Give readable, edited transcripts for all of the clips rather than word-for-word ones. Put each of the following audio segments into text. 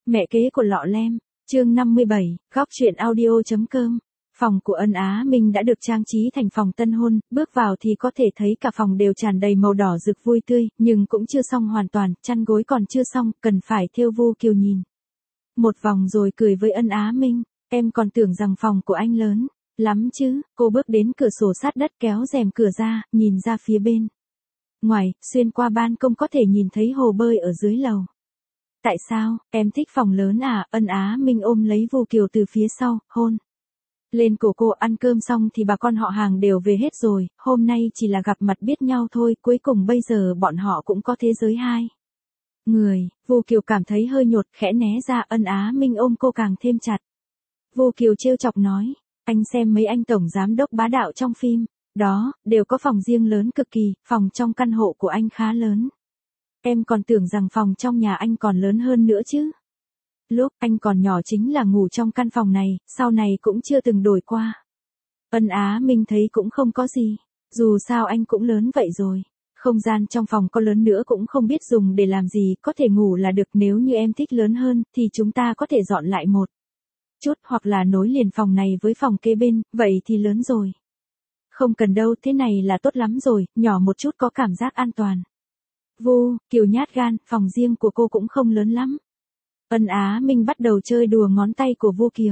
Mẹ kế của Lọ Lem, chương 57, góc truyện audio.com. Phòng của Ân Á Minh đã được trang trí thành phòng tân hôn, bước vào thì có thể thấy cả phòng đều tràn đầy màu đỏ rực vui tươi, nhưng cũng chưa xong hoàn toàn, chăn gối còn chưa xong, cần phải thêu. Vu Kiều nhìn một vòng rồi cười với Ân Á Minh, em còn tưởng rằng phòng của anh lớn lắm chứ. Cô bước đến cửa sổ sát đất kéo rèm cửa ra, nhìn ra phía bên ngoài, xuyên qua ban công có thể nhìn thấy hồ bơi ở dưới lầu. Tại sao, em thích phòng lớn à? Ân Á Minh ôm lấy Vu Kiều từ phía sau, hôn lên cổ cô. Ăn cơm xong thì bà con họ hàng đều về hết rồi, hôm nay chỉ là gặp mặt biết nhau thôi, cuối cùng bây giờ bọn họ cũng có thế giới hai người. Vu Kiều cảm thấy hơi nhột, khẽ né ra. Ân Á Minh ôm cô càng thêm chặt. Vu Kiều trêu chọc nói, anh xem mấy anh tổng giám đốc bá đạo trong phim đó, đều có phòng riêng lớn cực kỳ, phòng trong căn hộ của anh khá lớn. Em còn tưởng rằng phòng trong nhà anh còn lớn hơn nữa chứ. Lúc anh còn nhỏ chính là ngủ trong căn phòng này, sau này cũng chưa từng đổi qua. Ân Á Minh thấy cũng không có gì, dù sao anh cũng lớn vậy rồi. Không gian trong phòng có lớn nữa cũng không biết dùng để làm gì, có thể ngủ là được. Nếu như em thích lớn hơn, thì chúng ta có thể dọn lại một chút, hoặc là nối liền phòng này với phòng kế bên, vậy thì lớn rồi. Không cần đâu, thế này là tốt lắm rồi, nhỏ một chút có cảm giác an toàn. Vu Kiều nhát gan, phòng riêng của cô cũng không lớn lắm. Ân Á Minh bắt đầu chơi đùa ngón tay của Vu Kiều.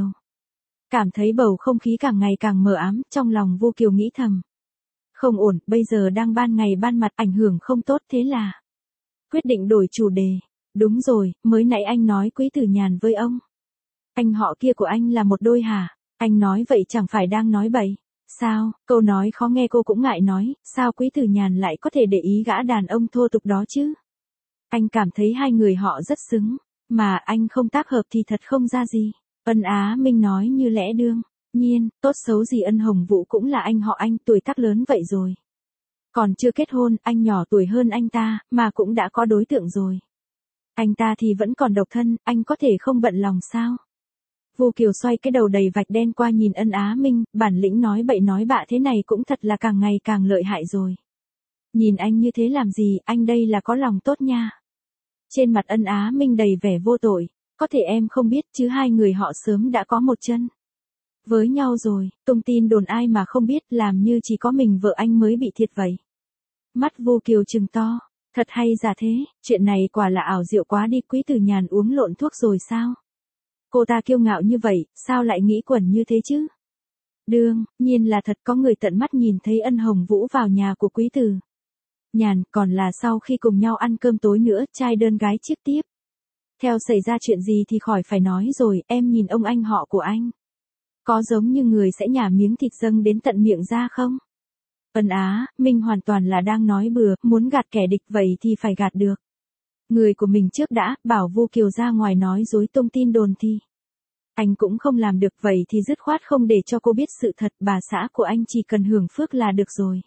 Cảm thấy bầu không khí càng ngày càng mờ ám, trong lòng Vu Kiều nghĩ thầm. Không ổn, bây giờ đang ban ngày ban mặt, ảnh hưởng không tốt, thế là quyết định đổi chủ đề. Đúng rồi, mới nãy anh nói Quý Tử Nhàn với ông anh họ kia của anh là một đôi hả? Anh nói vậy chẳng phải đang nói bậy. Sao, câu nói khó nghe cô cũng ngại nói, sao Quý Tử Nhàn lại có thể để ý gã đàn ông thô tục đó chứ? Anh cảm thấy hai người họ rất xứng, mà anh không tác hợp thì thật không ra gì. Ân Á Minh nói như lẽ đương nhiên, tốt xấu gì Ân Hồng Vũ cũng là anh họ anh, tuổi tác lớn vậy rồi. Còn chưa kết hôn, anh nhỏ tuổi hơn anh ta, mà cũng đã có đối tượng rồi. Anh ta thì vẫn còn độc thân, anh có thể không bận lòng sao? Vu Kiều xoay cái đầu đầy vạch đen qua nhìn Ân Á Minh, bản lĩnh nói bậy nói bạ thế này cũng thật là càng ngày càng lợi hại rồi. Nhìn anh như thế làm gì, anh đây là có lòng tốt nha. Trên mặt Ân Á Minh đầy vẻ vô tội, có thể em không biết chứ hai người họ sớm đã có một chân với nhau rồi, tung tin đồn ai mà không biết, làm như chỉ có mình vợ anh mới bị thiệt vậy. Mắt Vu Kiều trừng to, thật hay giả thế, chuyện này quả là ảo diệu quá đi. Quý Tử Nhàn uống lộn thuốc rồi sao? Cô ta kiêu ngạo như vậy, sao lại nghĩ quẩn như thế chứ? Đương nhiên là thật, có người tận mắt nhìn thấy Ân Hồng Vũ vào nhà của Quý Tử Nhàn, còn là sau khi cùng nhau ăn cơm tối nữa, trai đơn gái chiếc tiếp. Theo xảy ra chuyện gì thì khỏi phải nói rồi, em nhìn ông anh họ của anh. Có giống như người sẽ nhả miếng thịt dâng đến tận miệng ra không? Ân Á Minh hoàn toàn là đang nói bừa, muốn gạt kẻ địch vậy thì phải gạt được người của mình trước đã. Bảo Vu Kiều ra ngoài nói dối tung tin đồn thì anh cũng không làm được, vậy thì dứt khoát không để cho cô biết sự thật. Bà xã của anh chỉ cần hưởng phước là được rồi.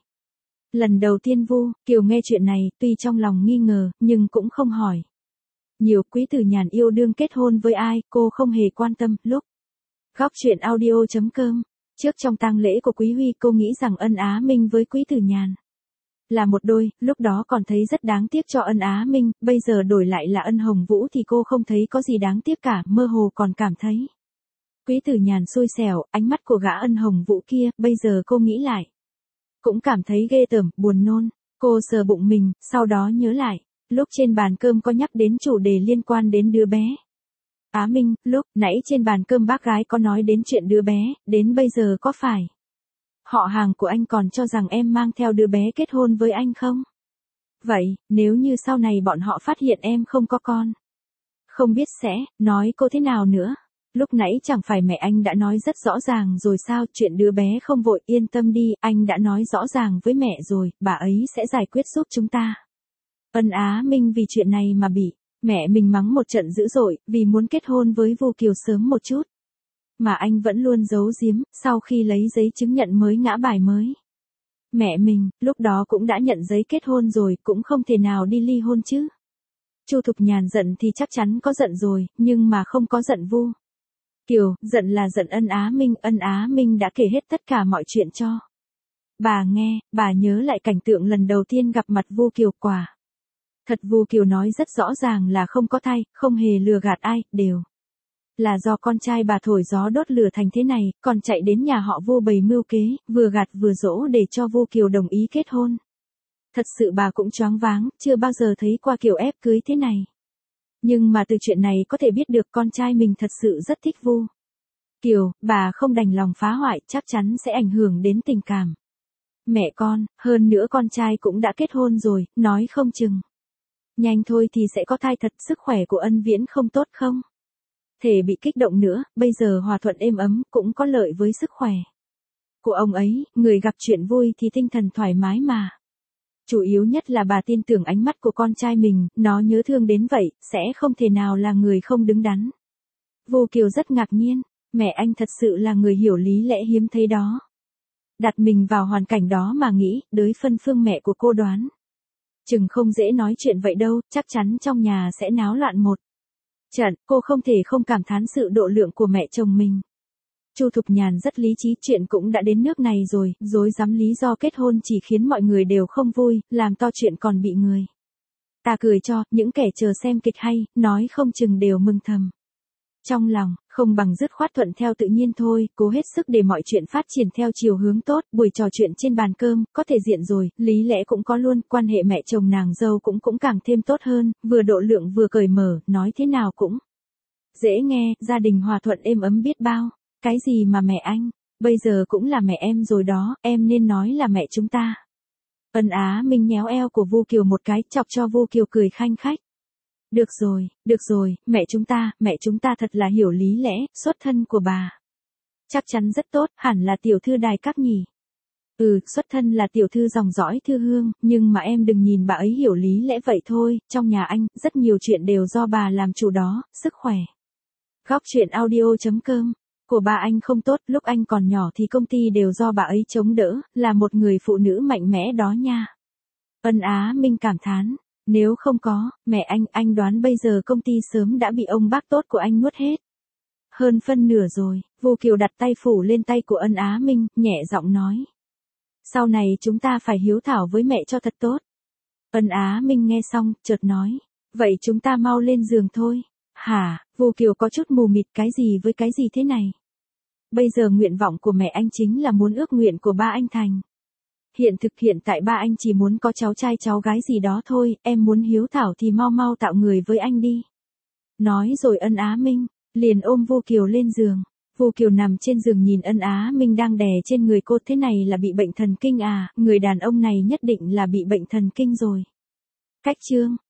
Lần đầu tiên Vu Kiều nghe chuyện này, tuy trong lòng nghi ngờ, nhưng cũng không hỏi nhiều. Quý Tử Nhàn yêu đương kết hôn với ai, cô không hề quan tâm. Lúc góc truyện audio.com, trước trong tang lễ của Quý Huy, cô nghĩ rằng Ân Á Minh với Quý Tử Nhàn là một đôi, lúc đó còn thấy rất đáng tiếc cho Ân Á Minh, bây giờ đổi lại là Ân Hồng Vũ thì cô không thấy có gì đáng tiếc cả, mơ hồ còn cảm thấy Quý Tử Nhàn xui xẻo. Ánh mắt của gã Ân Hồng Vũ kia, bây giờ cô nghĩ lại cũng cảm thấy ghê tởm, buồn nôn. Cô sờ bụng mình, sau đó nhớ lại, lúc trên bàn cơm có nhắc đến chủ đề liên quan đến đứa bé. Á Minh, lúc nãy trên bàn cơm bác gái có nói đến chuyện đứa bé, đến bây giờ có phải họ hàng của anh còn cho rằng em mang theo đứa bé kết hôn với anh không? Vậy, nếu như sau này bọn họ phát hiện em không có con, không biết sẽ nói cô thế nào nữa? Lúc nãy chẳng phải mẹ anh đã nói rất rõ ràng rồi sao? Chuyện đứa bé không vội, yên tâm đi, anh đã nói rõ ràng với mẹ rồi, bà ấy sẽ giải quyết giúp chúng ta. Ân Á Minh vì chuyện này mà bị mẹ mình mắng một trận dữ dội, vì muốn kết hôn với Vu Kiều sớm một chút. Mà anh vẫn luôn giấu giếm, sau khi lấy giấy chứng nhận mới ngã bài mới. Mẹ mình, lúc đó cũng đã nhận giấy kết hôn rồi, cũng không thể nào đi ly hôn chứ. Chu Thục Nhàn giận thì chắc chắn có giận rồi, nhưng mà không có giận Vu Kiều, giận là giận Ân Á Minh. Ân Á Minh đã kể hết tất cả mọi chuyện cho bà nghe, bà nhớ lại cảnh tượng lần đầu tiên gặp mặt Vu Kiều, quả Thật Vu Kiều nói rất rõ ràng là không có thai, không hề lừa gạt ai, đều là do con trai bà thổi gió đốt lửa thành thế này, còn chạy đến nhà họ Vu bày mưu kế, vừa gạt vừa dỗ để cho Vu Kiều đồng ý kết hôn. Thật sự bà cũng choáng váng, chưa bao giờ thấy qua kiểu ép cưới thế này. Nhưng mà từ chuyện này có thể biết được con trai mình thật sự rất thích Vu Kiều, bà không đành lòng phá hoại, chắc chắn sẽ ảnh hưởng đến tình cảm mẹ con, hơn nữa con trai cũng đã kết hôn rồi, nói không chừng nhanh thôi thì sẽ có thai thật. Sức khỏe của Ân Viễn không tốt không thể bị kích động nữa, bây giờ hòa thuận êm ấm cũng có lợi với sức khỏe của ông ấy, người gặp chuyện vui thì tinh thần thoải mái mà. Chủ yếu nhất là bà tin tưởng ánh mắt của con trai mình, nó nhớ thương đến vậy, sẽ không thể nào là người không đứng đắn. Vu Kiều rất ngạc nhiên, mẹ anh thật sự là người hiểu lý lẽ hiếm thấy đó. Đặt mình vào hoàn cảnh đó mà nghĩ, đới phân phương mẹ của cô đoán chừng không dễ nói chuyện vậy đâu, chắc chắn trong nhà sẽ náo loạn một trận. Cô không thể không cảm thán sự độ lượng của mẹ chồng mình. Chu Thục Nhàn rất lý trí, chuyện cũng đã đến nước này rồi, dối dám lý do kết hôn chỉ khiến mọi người đều không vui, làm to chuyện còn bị người ta cười cho. Những kẻ chờ xem kịch hay, nói không chừng đều mừng thầm trong lòng, không bằng dứt khoát thuận theo tự nhiên thôi, cố hết sức để mọi chuyện phát triển theo chiều hướng tốt. Buổi trò chuyện trên bàn cơm, có thể diện rồi, lý lẽ cũng có luôn, quan hệ mẹ chồng nàng dâu cũng càng thêm tốt hơn, vừa độ lượng vừa cởi mở, nói thế nào cũng dễ nghe, gia đình hòa thuận êm ấm biết bao. Cái gì mà mẹ anh, bây giờ cũng là mẹ em rồi đó, em nên nói là mẹ chúng ta. Ân Á Minh nhéo eo của Vu Kiều một cái, chọc cho Vu Kiều cười khanh khách. Được rồi, mẹ chúng ta thật là hiểu lý lẽ, xuất thân của bà chắc chắn rất tốt, hẳn là tiểu thư đài các nhỉ. Xuất thân là tiểu thư dòng dõi Thư Hương, nhưng mà em đừng nhìn bà ấy hiểu lý lẽ vậy thôi, trong nhà anh, rất nhiều chuyện đều do bà làm chủ đó. Sức khỏe. Góc truyện audio.com của bà anh không tốt, lúc anh còn nhỏ thì công ty đều do bà ấy chống đỡ, là một người phụ nữ mạnh mẽ đó nha. Ân Á Minh cảm thán, nếu không có mẹ anh đoán bây giờ công ty sớm đã bị ông bác tốt của anh nuốt hết hơn phân nửa rồi. Vu Kiều đặt tay phủ lên tay của Ân Á Minh, nhẹ giọng nói. Sau này chúng ta phải hiếu thảo với mẹ cho thật tốt. Ân Á Minh nghe xong, chợt nói. Vậy chúng ta mau lên giường thôi. Hả, Vu Kiều có chút mù mịt, cái gì với cái gì thế này? Bây giờ nguyện vọng của mẹ anh chính là muốn ước nguyện của ba anh thành hiện tại ba anh chỉ muốn có cháu trai cháu gái gì đó thôi, em muốn hiếu thảo thì mau tạo người với anh đi. Nói rồi Ân Á Minh liền ôm Vu Kiều lên giường. Vu Kiều nằm trên giường nhìn Ân Á Minh đang đè trên người cô, thế này là bị bệnh thần kinh à, người đàn ông này nhất định là bị bệnh thần kinh rồi. Cách chương